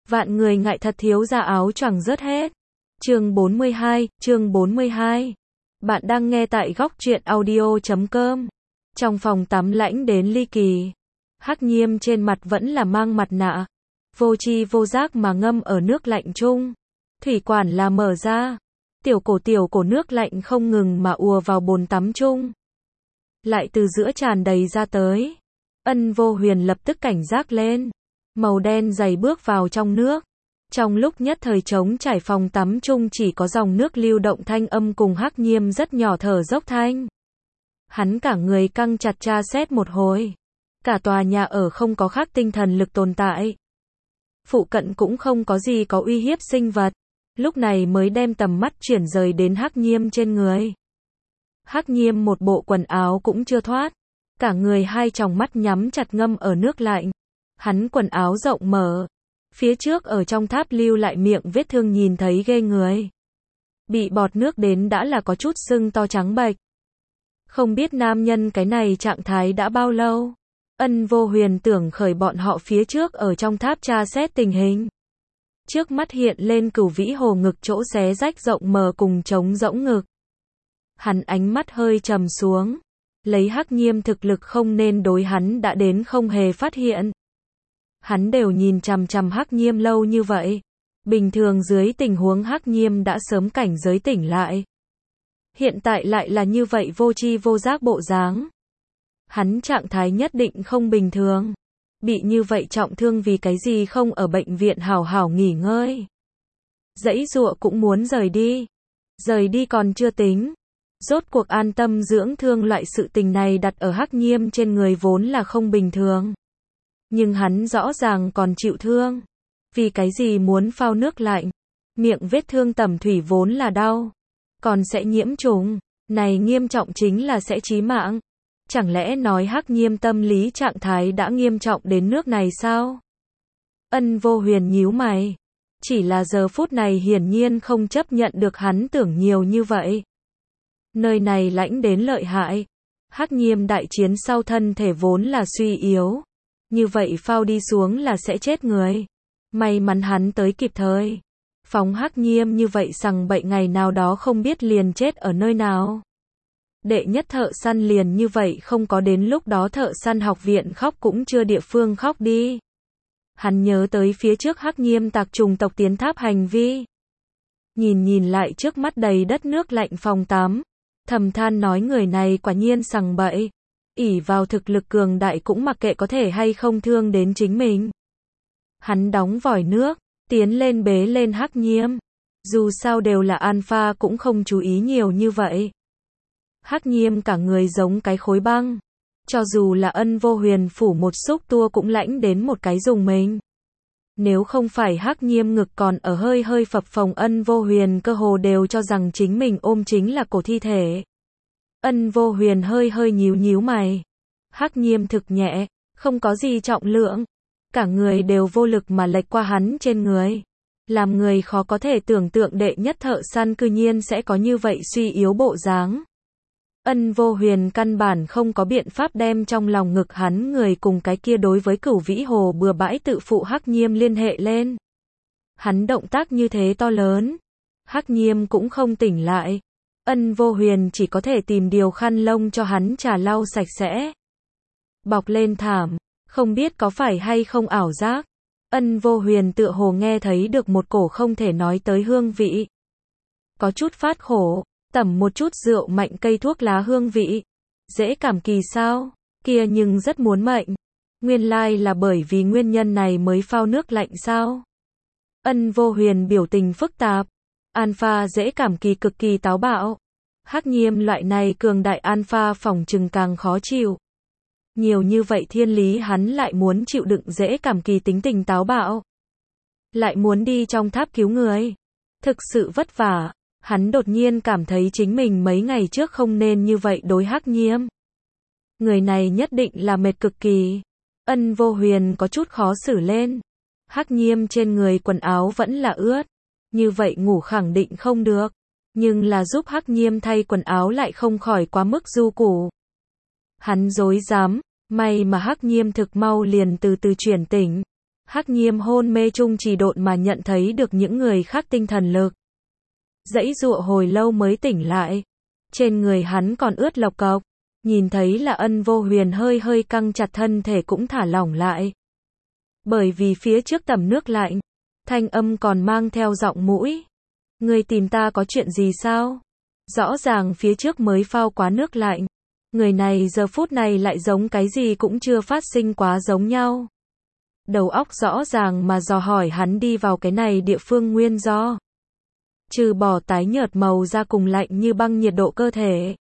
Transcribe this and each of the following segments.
Vạn người ngại thật thiếu gia áo choàng rớt hết. Chương 42. Bạn đang nghe tại góc truyện audio.com. Trong phòng tắm lạnh đến ly kỳ. Hắc Nhiêm trên mặt vẫn là mang mặt nạ. Vô tri vô giác mà ngâm ở nước lạnh chung. Thủy quản là mở ra. Tiểu cổ nước lạnh không ngừng mà ùa vào bồn tắm chung. Lại từ giữa tràn đầy ra tới. Ân Vô Huyền lập tức cảnh giác lên. Màu đen dày bước vào trong nước. Trong lúc nhất thời trống trải phòng tắm chung chỉ có dòng nước lưu động thanh âm cùng Hắc Nhiêm rất nhỏ thở dốc thanh. Hắn cả người căng chặt tra xét một hồi. Cả tòa nhà ở không có khác tinh thần lực tồn tại. Phụ cận cũng không có gì có uy hiếp sinh vật. Lúc này mới đem tầm mắt chuyển rời đến Hắc Nhiêm trên người. Hắc Nhiêm một bộ quần áo cũng chưa thoát. Cả người hai tròng mắt nhắm chặt ngâm ở nước lạnh. Hắn quần áo rộng mở. Phía trước ở trong tháp lưu lại miệng vết thương nhìn thấy ghê người. Bị bọt nước đến đã là có chút sưng to trắng bệch. Không biết nam nhân cái này trạng thái đã bao lâu. Ân Vô Huyền tưởng khởi bọn họ phía trước ở trong tháp tra xét tình hình. Trước mắt hiện lên Cửu Vĩ Hồ ngực chỗ xé rách rộng mở cùng trống rỗng ngực. Hắn ánh mắt hơi trầm xuống. Lấy Hắc Nhiêm thực lực không nên đối hắn đã đến không hề phát hiện. Hắn đều nhìn chằm chằm Hắc Nhiêm lâu như vậy. Bình thường dưới tình huống Hắc Nhiêm đã sớm cảnh giới tỉnh lại. Hiện tại lại là như vậy vô tri vô giác bộ dáng. Hắn trạng thái nhất định không bình thường. Bị như vậy trọng thương vì cái gì không ở bệnh viện hảo hảo nghỉ ngơi. Giãy giụa cũng muốn rời đi. Rời đi còn chưa tính. Rốt cuộc an tâm dưỡng thương loại sự tình này đặt ở Hắc Nhiêm trên người vốn là không bình thường. Nhưng hắn rõ ràng còn chịu thương. Vì cái gì muốn phao nước lạnh? Miệng vết thương tẩm thủy vốn là đau. Còn sẽ nhiễm trùng. Này nghiêm trọng chính là sẽ chí mạng. Chẳng lẽ nói Hắc Nhiêm tâm lý trạng thái đã nghiêm trọng đến nước này sao? Ân Vô Huyền nhíu mày. Chỉ là giờ phút này hiển nhiên không chấp nhận được hắn tưởng nhiều như vậy. Nơi này lạnh đến lợi hại. Hắc Nhiêm đại chiến sau thân thể vốn là suy yếu. Như vậy phao đi xuống là sẽ chết người. May mắn hắn tới kịp thời. Phóng Hắc Nhiêm như vậy sằng bậy ngày nào đó không biết liền chết ở nơi nào. Đệ nhất thợ săn liền như vậy không có đến lúc đó thợ săn học viện khóc cũng chưa địa phương khóc đi. Hắn nhớ tới phía trước Hắc Nhiêm tạc trùng tộc tiến tháp hành vi. Nhìn lại trước mắt đầy đất nước lạnh phòng tắm. Thầm than nói người này quả nhiên sằng bậy. Ỷ vào thực lực cường đại cũng mặc kệ có thể hay không thương đến chính mình. Hắn đóng vòi nước, tiến lên bế lên Hắc Nhiêm. Dù sao đều là alpha cũng không chú ý nhiều như vậy. Hắc Nhiêm cả người giống cái khối băng. Cho dù là Ân Vô Huyền phủ một xúc tua cũng lạnh đến một cái dùng mình. Nếu không phải Hắc Nhiêm ngực còn ở hơi hơi phập phồng Ân Vô Huyền cơ hồ đều cho rằng chính mình ôm chính là cổ thi thể. Ân Vô Huyền hơi hơi nhíu mày. Hắc Nhiêm thực nhẹ, không có gì trọng lượng. Cả người đều vô lực mà lệch qua hắn trên người. Làm người khó có thể tưởng tượng đệ nhất thợ săn cư nhiên sẽ có như vậy suy yếu bộ dáng. Ân Vô Huyền căn bản không có biện pháp đem trong lòng ngực hắn người cùng cái kia đối với Cửu Vĩ Hồ bừa bãi tự phụ Hắc Nhiêm liên hệ lên. Hắn động tác như thế to lớn. Hắc Nhiêm cũng không tỉnh lại. Ân Vô Huyền chỉ có thể tìm điều khăn lông cho hắn trà lau sạch sẽ. Bọc lên thảm. Không biết có phải hay không ảo giác. Ân Vô Huyền tựa hồ nghe thấy được một cổ không thể nói tới hương vị. Có chút phát khổ. Tẩm một chút rượu mạnh cây thuốc lá hương vị. Dễ cảm kỳ sao? Kia nhưng rất muốn mệnh. Nguyên lai là bởi vì nguyên nhân này mới phao nước lạnh sao? Ân Vô Huyền biểu tình phức tạp. Alpha dễ cảm kỳ cực kỳ táo bạo. Hắc Nhiêm loại này cường đại alpha phỏng chừng càng khó chịu. Nhiều như vậy thiên lý hắn lại muốn chịu đựng dễ cảm kỳ tính tình táo bạo. Lại muốn đi trong tháp cứu người. Thực sự vất vả. Hắn đột nhiên cảm thấy chính mình mấy ngày trước không nên như vậy đối Hắc Nhiêm. Người này nhất định là mệt cực kỳ. Ân Vô Huyền có chút khó xử lên. Hắc Nhiêm trên người quần áo vẫn là ướt. Như vậy ngủ khẳng định không được. Nhưng là giúp Hắc Nhiêm thay quần áo lại không khỏi quá mức du củ. Hắn rối rắm. May mà Hắc Nhiêm thực mau liền từ từ chuyển tỉnh. Hắc Nghiêm hôn mê chung trì độn mà nhận thấy được những người khác tinh thần lực. Giãy giụa hồi lâu mới tỉnh lại. Trên người hắn còn ướt lộc cộc. Nhìn thấy là Ân Vô Huyền hơi hơi căng chặt thân thể cũng thả lỏng lại. Bởi vì phía trước tầm nước lạnh, thanh âm còn mang theo giọng mũi. Người tìm ta có chuyện gì sao? Rõ ràng phía trước mới phao quá nước lạnh. Người này giờ phút này lại giống cái gì cũng chưa phát sinh quá giống nhau. Đầu óc rõ ràng mà dò hỏi hắn đi vào cái này địa phương nguyên do. Trừ bỏ tái nhợt màu da cùng lạnh như băng nhiệt độ cơ thể.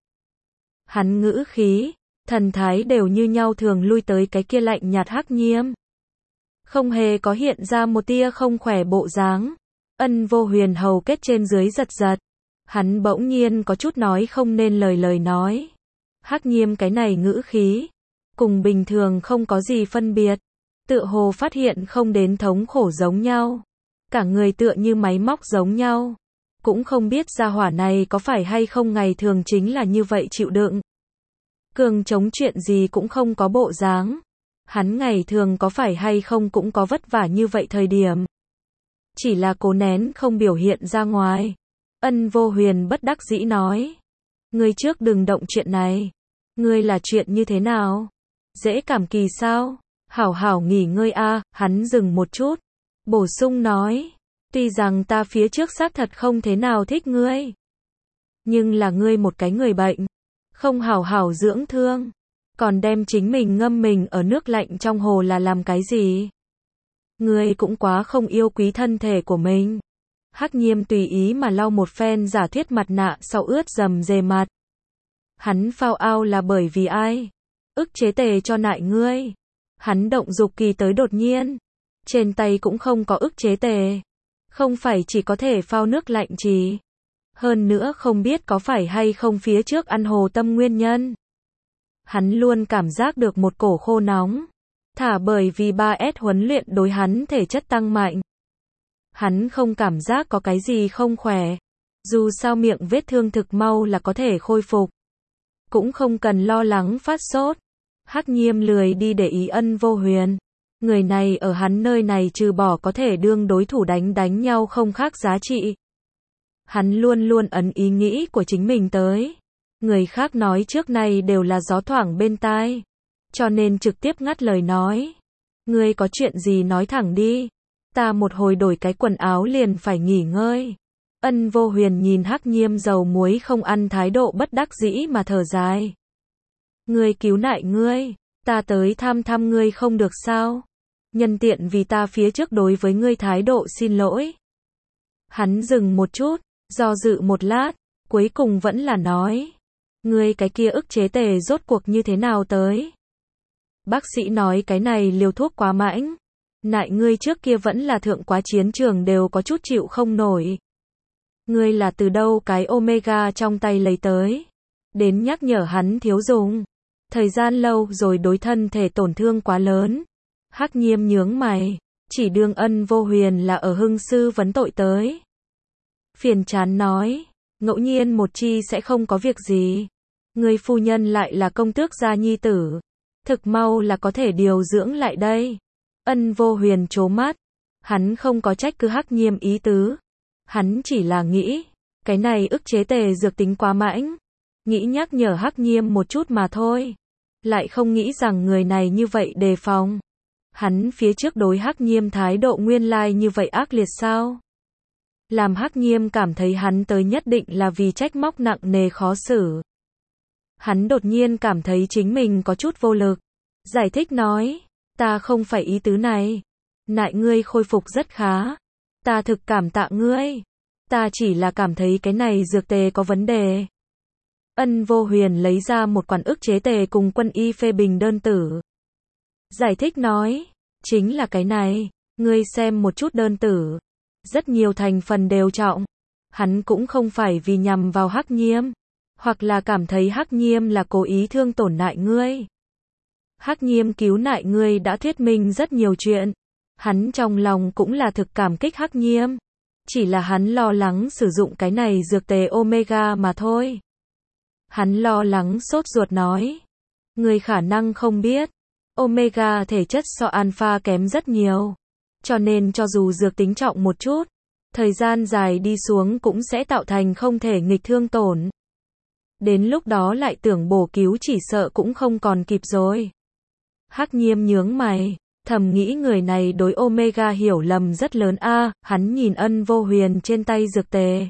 Hắn ngữ khí, thần thái đều như nhau thường lui tới cái kia lạnh nhạt Hắc Nghiêm. Không hề có hiện ra một tia không khỏe bộ dáng. Ân Vô Huyền hầu kết trên dưới giật giật. Hắn bỗng nhiên có chút nói không nên lời nói. Hắc Nghiêm cái này ngữ khí, cùng bình thường không có gì phân biệt. Tựa hồ phát hiện không đến thống khổ giống nhau. Cả người tựa như máy móc giống nhau. Cũng không biết gia hỏa này có phải hay không ngày thường chính là như vậy chịu đựng. Cường chống chuyện gì cũng không có bộ dáng. Hắn ngày thường có phải hay không cũng có vất vả như vậy thời điểm. Chỉ là cố nén không biểu hiện ra ngoài. Ân Vô Huyền bất đắc dĩ nói. Ngươi trước đừng động chuyện này. Ngươi là chuyện như thế nào? Dễ cảm kỳ sao? Hảo hảo nghỉ ngơi a. Hắn dừng một chút. Bổ sung nói. Tuy rằng ta phía trước xác thật không thế nào thích ngươi. Nhưng là ngươi một cái người bệnh. Không hảo hảo dưỡng thương. Còn đem chính mình ngâm mình ở nước lạnh trong hồ là làm cái gì? Ngươi cũng quá không yêu quý thân thể của mình. Hắc Nghiêm tùy ý mà lau một phen giả thuyết mặt nạ sau ướt dầm dề mặt. Hắn phao ao là bởi vì ai? Ức chế tề cho nại ngươi. Hắn động dục kỳ tới đột nhiên. Trên tay cũng không có ức chế tề. Không phải chỉ có thể phao nước lạnh chỉ. Hơn nữa không biết có phải hay không phía trước ăn hồ tâm nguyên nhân. Hắn luôn cảm giác được một cổ khô nóng. Thả bởi vì 3S huấn luyện đối hắn thể chất tăng mạnh. Hắn không cảm giác có cái gì không khỏe. Dù sao miệng vết thương thực mau là có thể khôi phục. Cũng không cần lo lắng phát sốt. Hắc Nghiêm lười đi để ý Ân Vô Huyền. Người này ở hắn nơi này trừ bỏ có thể đương đối thủ đánh nhau không khác giá trị. Hắn luôn luôn ấn ý nghĩ của chính mình tới. Người khác nói trước này đều là gió thoảng bên tai. Cho nên trực tiếp ngắt lời nói. Ngươi có chuyện gì nói thẳng đi. Ta một hồi đổi cái quần áo liền phải nghỉ ngơi. Ân Vô Huyền nhìn Hắc Nghiêm dầu muối không ăn thái độ bất đắc dĩ mà thở dài. Ngươi cứu nại ngươi. Ta tới thăm ngươi không được sao? Nhân tiện vì ta phía trước đối với ngươi thái độ xin lỗi. Hắn dừng một chút, do dự một lát, cuối cùng vẫn là nói. Ngươi cái kia ức chế tề rốt cuộc như thế nào tới? Bác sĩ nói cái này liều thuốc quá mãnh. Nại ngươi trước kia vẫn là thượng quá chiến trường đều có chút chịu không nổi. Ngươi là từ đâu cái Omega trong tay lấy tới? Đến nhắc nhở hắn thiếu dùng. Thời gian lâu rồi đối thân thể tổn thương quá lớn. Hắc Nghiêm nhướng mày. Chỉ đương Ân Vô Huyền là ở hưng sư vấn tội tới. Phiền chán nói. Ngẫu nhiên một chi sẽ không có việc gì. Người phu nhân lại là công tước gia nhi tử. Thực mau là có thể điều dưỡng lại đây. Ân Vô Huyền trố mắt. Hắn không có trách cứ Hắc Nghiêm ý tứ. Hắn chỉ là nghĩ. Cái này ức chế tề dược tính quá mãnh. Nghĩ nhắc nhở Hắc Nghiêm một chút mà thôi. Lại không nghĩ rằng người này như vậy đề phòng. Hắn phía trước đối Hắc Nghiêm thái độ nguyên lai như vậy ác liệt sao? Làm Hắc Nghiêm cảm thấy hắn tới nhất định là vì trách móc nặng nề khó xử. Hắn đột nhiên cảm thấy chính mình có chút vô lực. Giải thích nói, ta không phải ý tứ này. Nại ngươi khôi phục rất khá. Ta thực cảm tạ ngươi. Ta chỉ là cảm thấy cái này dược tề có vấn đề. Ân Vô Huyền lấy ra một quản ức chế tề cùng quân y phê bình đơn tử. Giải thích nói, chính là cái này, ngươi xem một chút đơn tử. Rất nhiều thành phần đều trọng. Hắn cũng không phải vì nhằm vào Hắc Nghiêm. Hoặc là cảm thấy Hắc Nghiêm là cố ý thương tổn nại ngươi. Hắc Nghiêm cứu nại ngươi đã thuyết minh rất nhiều chuyện. Hắn trong lòng cũng là thực cảm kích Hắc Nghiêm. Chỉ là hắn lo lắng sử dụng cái này dược tề Omega mà thôi. Hắn lo lắng sốt ruột nói. Ngươi khả năng không biết. Omega thể chất so alpha kém rất nhiều. Cho nên cho dù dược tính trọng một chút, thời gian dài đi xuống cũng sẽ tạo thành không thể nghịch thương tổn. Đến lúc đó lại tưởng bổ cứu chỉ sợ cũng không còn kịp rồi. Hắc Nghiêm nhướng mày, thầm nghĩ người này đối Omega hiểu lầm rất lớn a. Hắn nhìn Ân Vô Huyền trên tay dược tề.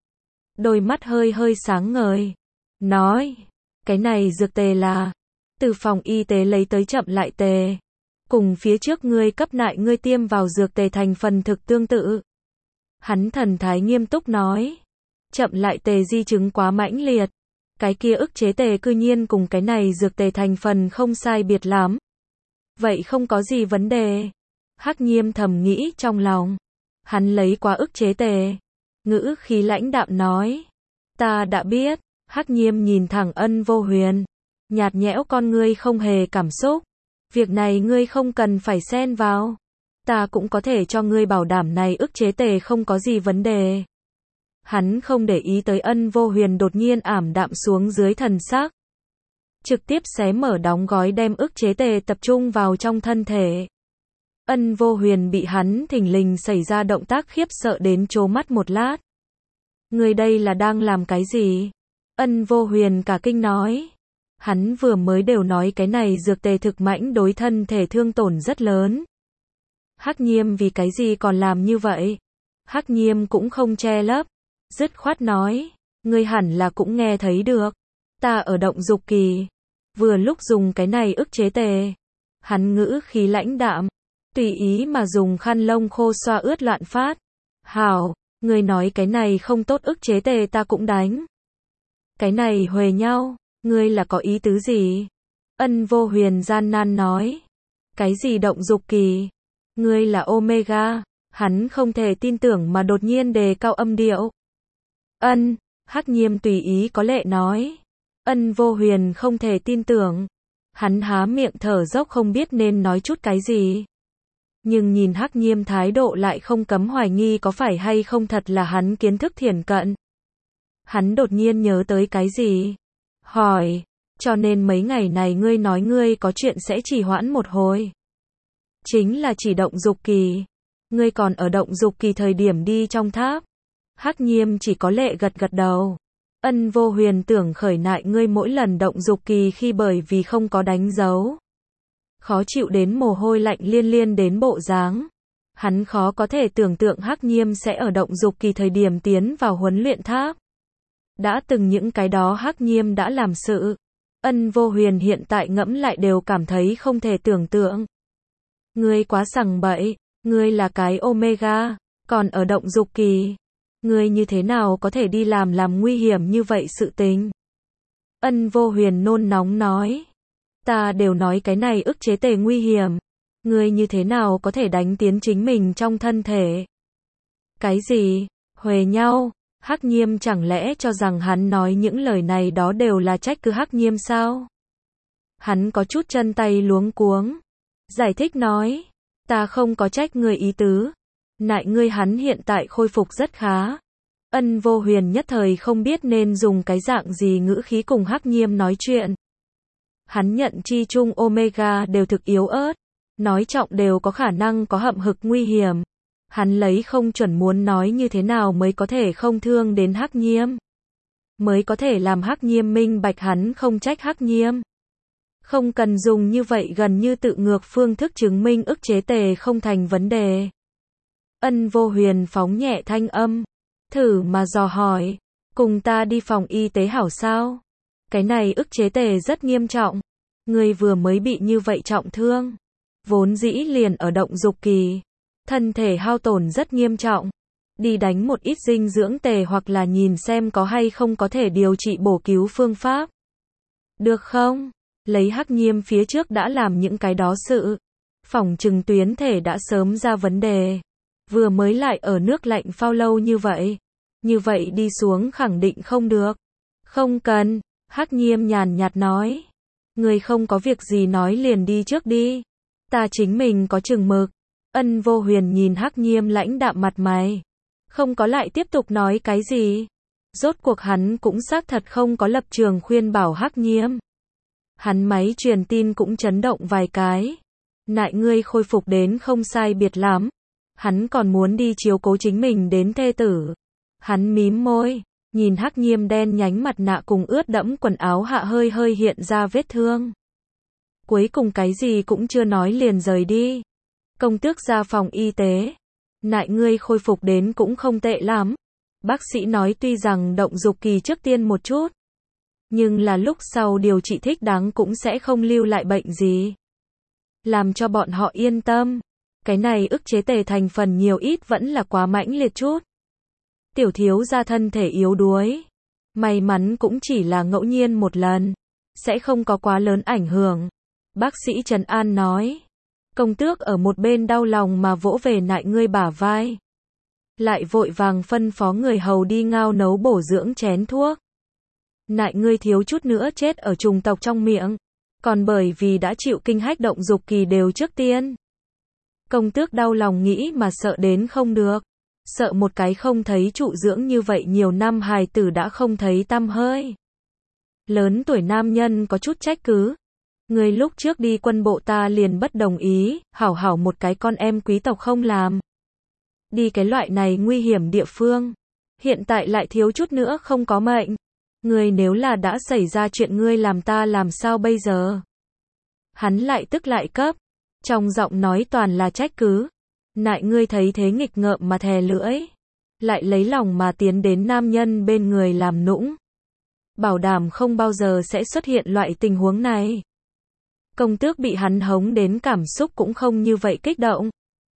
Đôi mắt hơi hơi sáng ngời. Nói, cái này dược tề là từ phòng y tế lấy tới chậm lại tề. Cùng phía trước ngươi cấp nại ngươi tiêm vào dược tề thành phần thực tương tự. Hắn thần thái nghiêm túc nói. Chậm lại tề di chứng quá mãnh liệt. Cái kia ức chế tề cư nhiên cùng cái này dược tề thành phần không sai biệt lắm. Vậy không có gì vấn đề. Hắc Nghiêm thầm nghĩ trong lòng. Hắn lấy quá ức chế tề. Ngữ khí lãnh đạm nói. Ta đã biết. Hắc Nghiêm nhìn thẳng Ân Vô Huyền. Nhạt nhẽo con ngươi không hề cảm xúc. Việc này ngươi không cần phải xen vào. Ta cũng có thể cho ngươi bảo đảm này ức chế tề không có gì vấn đề. Hắn không để ý tới Ân Vô Huyền đột nhiên ảm đạm xuống dưới thần sắc. Trực tiếp xé mở đóng gói đem ức chế tề tập trung vào trong thân thể. Ân Vô Huyền bị hắn thình lình xảy ra động tác khiếp sợ đến trố mắt một lát. Người đây là đang làm cái gì? Ân Vô Huyền cả kinh nói. Hắn vừa mới đều nói cái này dược tề thực mãnh đối thân thể thương tổn rất lớn. Hắc Nghiêm vì cái gì còn làm như vậy? Hắc Nghiêm cũng không che lấp. Dứt khoát nói. Ngươi hẳn là cũng nghe thấy được. Ta ở động dục kỳ. Vừa lúc dùng cái này ức chế tề. Hắn ngữ khí lãnh đạm. Tùy ý mà dùng khăn lông khô xoa ướt loạn phát. Hảo, ngươi nói cái này không tốt ức chế tề ta cũng đánh. Cái này huề nhau, ngươi là có ý tứ gì? Ân Vô Huyền gian nan nói. Cái gì động dục kỳ? Ngươi là Omega. Hắn không thể tin tưởng mà đột nhiên đề cao âm điệu. Hắc Nghiêm tùy ý có lệ nói. Ân Vô Huyền không thể tin tưởng. Hắn há miệng thở dốc không biết nên nói chút cái gì. Nhưng nhìn Hắc Nghiêm thái độ lại không cấm hoài nghi có phải hay không thật là hắn kiến thức thiển cận. Hắn đột nhiên nhớ tới cái gì? Hỏi, cho nên mấy ngày này ngươi nói ngươi có chuyện sẽ trì hoãn một hồi. Chính là chỉ động dục kỳ. Ngươi còn ở động dục kỳ thời điểm đi trong tháp. Hắc Nghiêm chỉ có lệ gật gật đầu. Ân Vô Huyền tưởng khởi nại ngươi mỗi lần động dục kỳ khi bởi vì không có đánh dấu. Khó chịu đến mồ hôi lạnh liên liên đến bộ dáng. Hắn khó có thể tưởng tượng Hắc Nghiêm sẽ ở động dục kỳ thời điểm tiến vào huấn luyện tháp. Đã từng những cái đó Hắc Nghiêm đã làm sự. Ân Vô Huyền hiện tại ngẫm lại đều cảm thấy không thể tưởng tượng. Ngươi quá sằng bậy, ngươi là cái Omega, còn ở động dục kỳ. Ngươi như thế nào có thể đi làm nguy hiểm như vậy sự tình? Ân Vô Huyền nôn nóng nói. Ta đều nói cái này ức chế tề nguy hiểm. Ngươi như thế nào có thể đánh tiến chính mình trong thân thể? Cái gì? Huề nhau? Hắc Nghiêm chẳng lẽ cho rằng hắn nói những lời này đó đều là trách cứ Hắc Nghiêm sao? Hắn có chút chân tay luống cuống. Giải thích nói. Ta không có trách ngươi ý tứ. Nại ngươi hắn hiện tại khôi phục rất khá. Ân Vô Huyền nhất thời không biết nên dùng cái dạng gì ngữ khí cùng Hắc Nghiêm nói chuyện. Hắn nhận chi chung Omega đều thực yếu ớt. Nói trọng đều có khả năng có hậm hực nguy hiểm. Hắn lấy không chuẩn muốn nói như thế nào mới có thể không thương đến Hắc Nghiêm. Mới có thể làm Hắc Nghiêm minh bạch hắn không trách Hắc Nghiêm. Không cần dùng như vậy gần như tự ngược phương thức chứng minh ức chế tề không thành vấn đề. Ân Vô Huyền phóng nhẹ thanh âm. Thử mà dò hỏi. Cùng ta đi phòng y tế hảo sao? Cái này ức chế tề rất nghiêm trọng. Ngươi vừa mới bị như vậy trọng thương. Vốn dĩ liền ở động dục kỳ. Thân thể hao tổn rất nghiêm trọng. Đi đánh một ít dinh dưỡng tề hoặc là nhìn xem có hay không có thể điều trị bổ cứu phương pháp. Được không? Lấy Hắc Nghiêm phía trước đã làm những cái đó sự. Phỏng chừng tuyến thể đã sớm ra vấn đề. Vừa mới lại ở nước lạnh phao lâu như vậy. Như vậy đi xuống khẳng định không được. Không cần. Hắc Nghiêm nhàn nhạt nói. Người không có việc gì nói liền đi trước đi. Ta chính mình có chừng mực. Ân Vô Huyền nhìn Hắc Nghiêm lãnh đạm mặt mày. Không có lại tiếp tục nói cái gì. Rốt cuộc hắn cũng xác thật không có lập trường khuyên bảo Hắc Nghiêm. Hắn máy truyền tin cũng chấn động vài cái. Nại ngươi khôi phục đến không sai biệt lắm. Hắn còn muốn đi chiếu cố chính mình đến thê tử. Hắn mím môi, nhìn Hắc Nhiêm đen nhánh mặt nạ cùng ướt đẫm quần áo hạ hơi hơi hiện ra vết thương. Cuối cùng cái gì cũng chưa nói liền rời đi. Công tước ra phòng y tế. Nại ngươi khôi phục đến cũng không tệ lắm. Bác sĩ nói tuy rằng động dục kỳ trước tiên một chút, nhưng là lúc sau điều trị thích đáng cũng sẽ không lưu lại bệnh gì. Làm cho bọn họ yên tâm. Cái này ức chế tề thành phần nhiều ít vẫn là quá mãnh liệt chút. Tiểu thiếu gia thân thể yếu đuối. May mắn cũng chỉ là ngẫu nhiên một lần. Sẽ không có quá lớn ảnh hưởng. Bác sĩ Trần An nói. Công tước ở một bên đau lòng mà vỗ về nại ngươi bả vai. Lại vội vàng phân phó người hầu đi ngao nấu bổ dưỡng chén thuốc. Nại ngươi thiếu chút nữa chết ở trùng tộc trong miệng. Còn bởi vì đã chịu kinh hách động dục kỳ đều trước tiên. Công tước đau lòng nghĩ mà sợ đến không được. Sợ một cái không thấy trụ dưỡng như vậy nhiều năm hài tử đã không thấy tăm hơi. Lớn tuổi nam nhân có chút trách cứ. Người lúc trước đi quân bộ ta liền bất đồng ý, hảo hảo một cái con em quý tộc không làm. Đi cái loại này nguy hiểm địa phương. Hiện tại lại thiếu chút nữa không có mệnh. Người nếu là đã xảy ra chuyện ngươi làm ta làm sao bây giờ? Hắn lại tức lại cấp. Trong giọng nói toàn là trách cứ. Nại ngươi thấy thế nghịch ngợm mà thè lưỡi. Lại lấy lòng mà tiến đến nam nhân bên người làm nũng. Bảo đảm không bao giờ sẽ xuất hiện loại tình huống này. Công tước bị hắn hống đến cảm xúc cũng không như vậy kích động.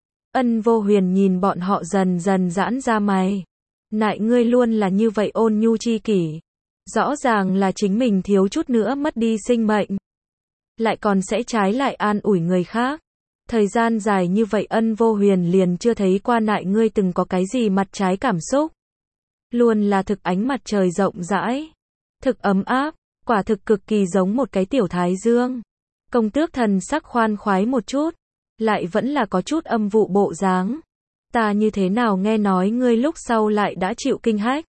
Ân Vô Huyền nhìn bọn họ dần dần giãn ra mày. Nại ngươi luôn là như vậy ôn nhu chi kỷ. Rõ ràng là chính mình thiếu chút nữa mất đi sinh mệnh. Lại còn sẽ trái lại an ủi người khác. Thời gian dài như vậy Ân Vô Huyền liền chưa thấy qua nại ngươi từng có cái gì mặt trái cảm xúc. Luôn là thực ánh mặt trời rộng rãi. Thực ấm áp, quả thực cực kỳ giống một cái tiểu thái dương. Công tước thần sắc khoan khoái một chút. Lại vẫn là có chút âm vụ bộ dáng. Ta như thế nào nghe nói ngươi lúc sau lại đã chịu kinh hách.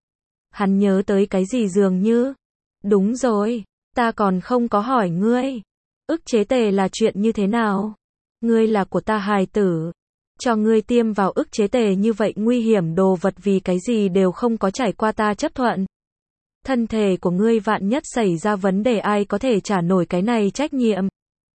Hắn nhớ tới cái gì dường như. Đúng rồi, ta còn không có hỏi ngươi. Ức chế tề là chuyện như thế nào? Ngươi là của ta hài tử. Cho ngươi tiêm vào ức chế tề như vậy nguy hiểm đồ vật vì cái gì đều không có trải qua ta chấp thuận. Thân thể của ngươi vạn nhất xảy ra vấn đề ai có thể trả nổi cái này trách nhiệm.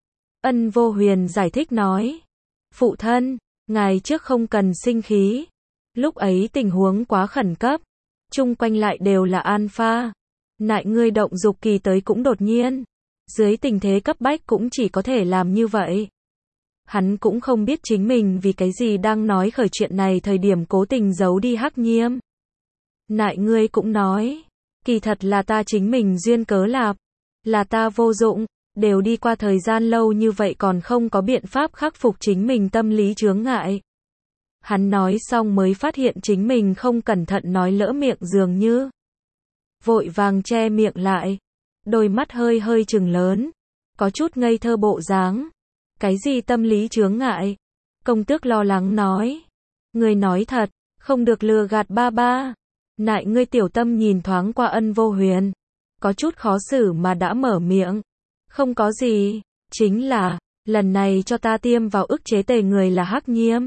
Ân Vô Huyền giải thích nói. Phụ thân, ngài trước không cần sinh khí. Lúc ấy tình huống quá khẩn cấp. Chung quanh lại đều là alpha. Nại ngươi động dục kỳ tới cũng đột nhiên. Dưới tình thế cấp bách cũng chỉ có thể làm như vậy. Hắn cũng không biết chính mình vì cái gì đang nói khởi chuyện này thời điểm cố tình giấu đi Hắc Nhiêm. Nại ngươi cũng nói. Kỳ thật là ta chính mình duyên cớ lạp. Là ta vô dụng. Đều đi qua thời gian lâu như vậy còn không có biện pháp khắc phục chính mình tâm lý chướng ngại. Hắn nói xong mới phát hiện chính mình không cẩn thận nói lỡ miệng dường như. Vội vàng che miệng lại. Đôi mắt hơi hơi trừng lớn. Có chút ngây thơ bộ dáng. Cái gì tâm lý chướng ngại? Công tước lo lắng nói. Ngươi nói thật, không được lừa gạt ba ba. Nại ngươi tiểu tâm nhìn thoáng qua Ân Vô Huyền. Có chút khó xử mà đã mở miệng. Không có gì, chính là, lần này cho ta tiêm vào ức chế tề người là Hắc Nhiêm.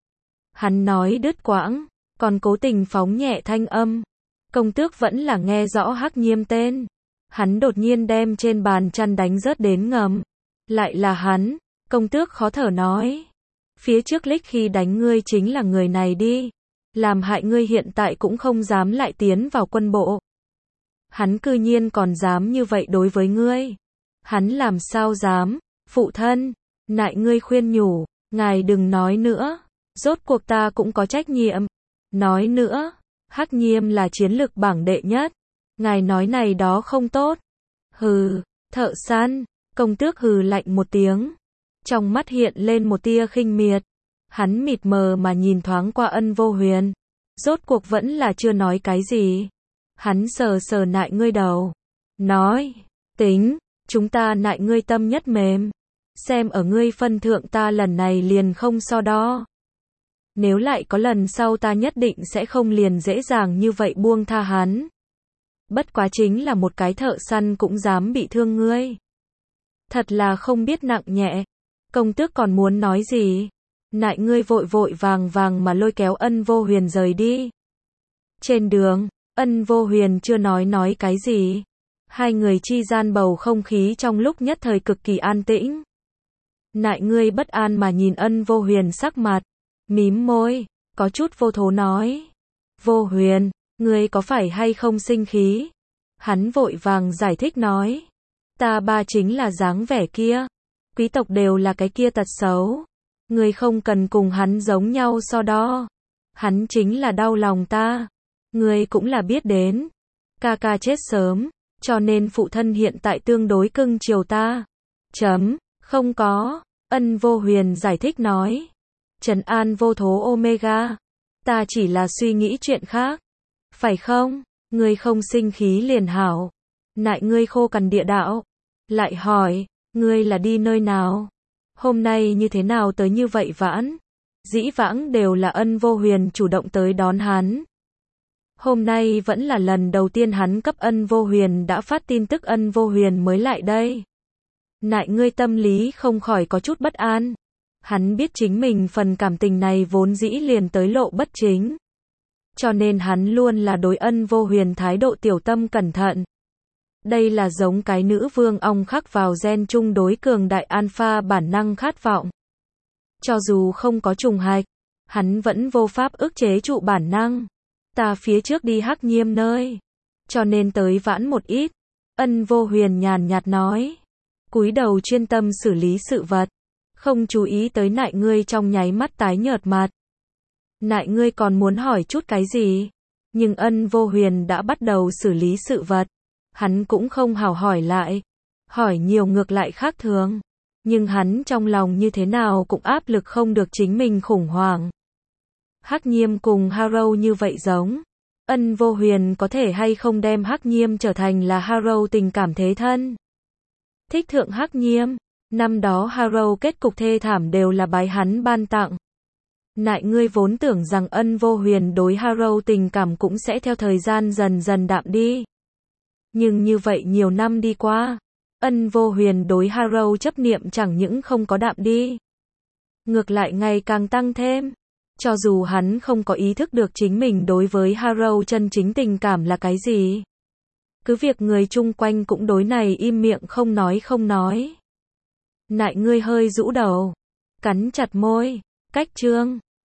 Hắn nói đứt quãng, còn cố tình phóng nhẹ thanh âm. Công tước vẫn là nghe rõ Hắc Nhiêm tên. Hắn đột nhiên đem trên bàn chăn đánh rớt đến ngầm. Lại là hắn, công tước khó thở nói. Phía trước lích khi đánh ngươi chính là người này đi. Làm hại ngươi hiện tại cũng không dám lại tiến vào quân bộ. Hắn cư nhiên còn dám như vậy đối với ngươi. Hắn làm sao dám, phụ thân, nại ngươi khuyên nhủ, ngài đừng nói nữa, rốt cuộc ta cũng có trách nhiệm. Nói nữa, Hắc Nhiêm là chiến lực bảng đệ nhất, ngài nói này đó không tốt. Hừ, thợ săn, công tước hừ lạnh một tiếng, trong mắt hiện lên một tia khinh miệt. Hắn mịt mờ mà nhìn thoáng qua Ân Vô Huyền, rốt cuộc vẫn là chưa nói cái gì. Hắn sờ sờ nại ngươi đầu, nói, tính. Chúng ta nại ngươi tâm nhất mềm. Xem ở ngươi phân thượng ta lần này liền không so đo. Nếu lại có lần sau ta nhất định sẽ không liền dễ dàng như vậy buông tha hắn. Bất quá chính là một cái thợ săn cũng dám bị thương ngươi. Thật là không biết nặng nhẹ. Công tước còn muốn nói gì? Nại ngươi vội vội vàng vàng mà lôi kéo Ân Vô Huyền rời đi. Trên đường, Ân Vô Huyền chưa nói cái gì. Hai người chi gian bầu không khí trong lúc nhất thời cực kỳ an tĩnh. Nại ngươi bất an mà nhìn Ân Vô Huyền sắc mặt, mím môi, có chút vô thố nói. Vô Huyền, ngươi có phải hay không sinh khí? Hắn vội vàng giải thích nói. Ta ba chính là dáng vẻ kia. Quý tộc đều là cái kia tật xấu. Ngươi không cần cùng hắn giống nhau so đo. Hắn chính là đau lòng ta. Ngươi cũng là biết đến. Ca ca chết sớm, cho nên phụ thân hiện tại tương đối cưng chiều ta. Không có. Ân Vô Huyền giải thích nói. Trấn an vô thố Omega. Ta chỉ là suy nghĩ chuyện khác. Phải không? Ngươi không sinh khí liền hảo. Nại ngươi khô cằn địa đạo. Lại hỏi, ngươi là đi nơi nào? Hôm nay như thế nào tới như vậy vãn? Dĩ vãng đều là Ân Vô Huyền chủ động tới đón hắn. Hôm nay vẫn là lần đầu tiên hắn cấp Ân Vô Huyền đã phát tin tức Ân Vô Huyền mới lại đây. Nại ngươi tâm lý không khỏi có chút bất an. Hắn biết chính mình phần cảm tình này vốn dĩ liền tới lộ bất chính. Cho nên hắn luôn là đối Ân Vô Huyền thái độ tiểu tâm cẩn thận. Đây là giống cái nữ vương ong khắc vào gen chung đối cường đại alpha bản năng khát vọng. Cho dù không có trùng hạch, hắn vẫn vô pháp ức chế trụ bản năng. Ta phía trước đi Hắc Nhiêm nơi, cho nên tới vãn một ít. Ân Vô Huyền nhàn nhạt nói, cúi đầu chuyên tâm xử lý sự vật, không chú ý tới nại ngươi trong nháy mắt tái nhợt mặt. Nại ngươi còn muốn hỏi chút cái gì? Nhưng Ân Vô Huyền đã bắt đầu xử lý sự vật. Hắn cũng không hào hỏi lại. Hỏi nhiều ngược lại khác thường. Nhưng hắn trong lòng như thế nào cũng áp lực không được chính mình khủng hoảng. Hắc Nhiêm cùng Harrow như vậy giống. Ân Vô Huyền có thể hay không đem Hắc Nhiêm trở thành là Harrow tình cảm thế thân. Thích thượng Hắc Nhiêm. Năm đó Harrow kết cục thê thảm đều là bái hắn ban tặng. Nại ngươi vốn tưởng rằng Ân Vô Huyền đối Harrow tình cảm cũng sẽ theo thời gian dần dần đạm đi. Nhưng như vậy nhiều năm đi qua, Ân Vô Huyền đối Harrow chấp niệm chẳng những không có đạm đi, ngược lại ngày càng tăng thêm. Cho dù hắn không có ý thức được chính mình đối với Harrow chân chính tình cảm là cái gì. Cứ việc người chung quanh cũng đối này im miệng không nói. Nại ngươi hơi rũ đầu, cắn chặt môi, cách chương.